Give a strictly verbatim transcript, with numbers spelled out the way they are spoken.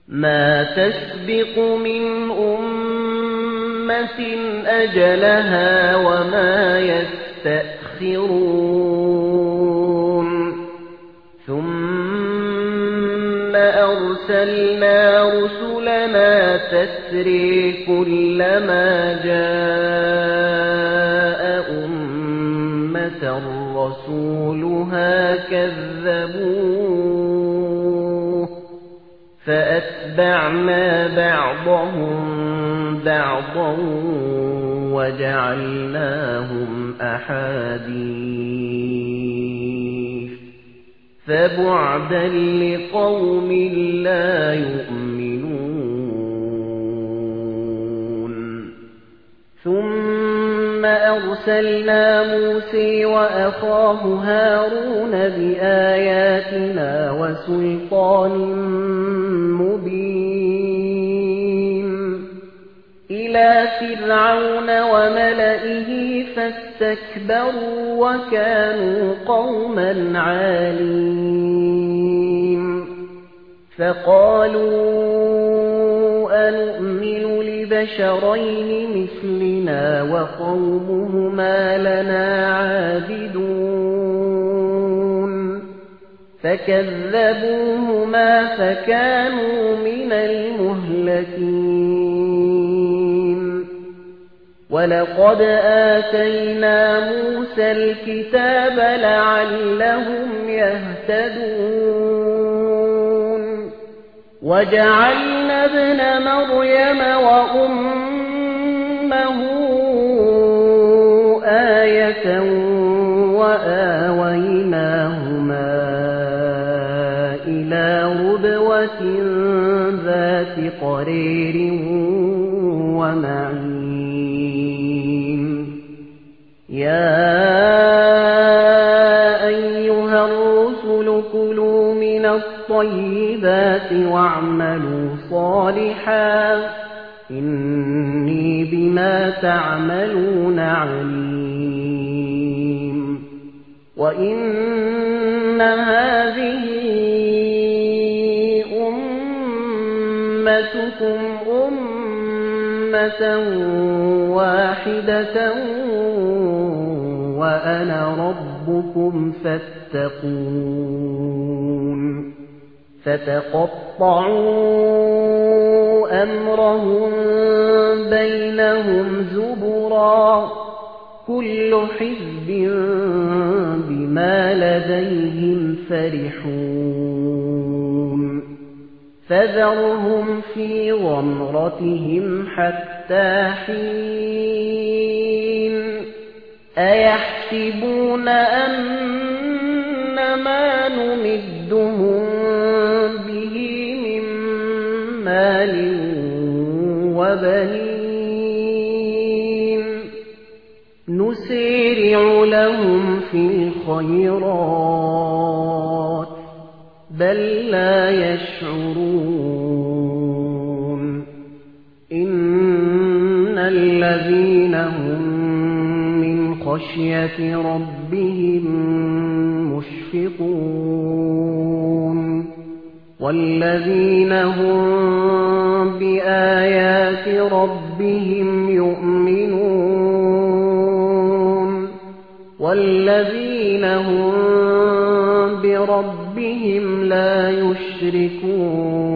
ما تسبق من أمة أجلها وما يستأخرون ثم أرسلنا رسلنا تتري كلما جاء أمة رسولها كذبوه فأتبعنا بعضهم بعضا وجعلناهم أحاديث فبعدا لقوم لا يؤمنون ثم أرسلنا موسى وأخاه هارون بآياتنا وسلطان مبين إلى فرعون وملئه فاستكبروا وكانوا قوما عالين فقالوا أنؤمن لبشرين مثلنا وقومهما لنا عابدون فكذبوهما فكانوا من المهلكين ولقد آتينا موسى الكتاب لعلهم يهتدون وجعلنا ابن مريم وأمه آية وآويناهما إلى ربوة ذات قرير ومعين يا أيها الرسل كلوا من الطيبات واعملوا صالحا إني بما تعملون عليم وإن هذه أمتكم أمة واحدة وأنا ربكم فاتقون فتقطعوا أمرهم بينهم زبرا كل حزب بما لديهم فرحون فذرهم في غمرتهم حتى حين أيحسبون أن ما نمدهم به من مال وبنين نسارع لهم في الخيرات بل لا يشعرون إن الذين هم من خشية ربهم مشفقون والذين هم بآيات ربهم يؤمنون والذين هم بربهم لا يشركون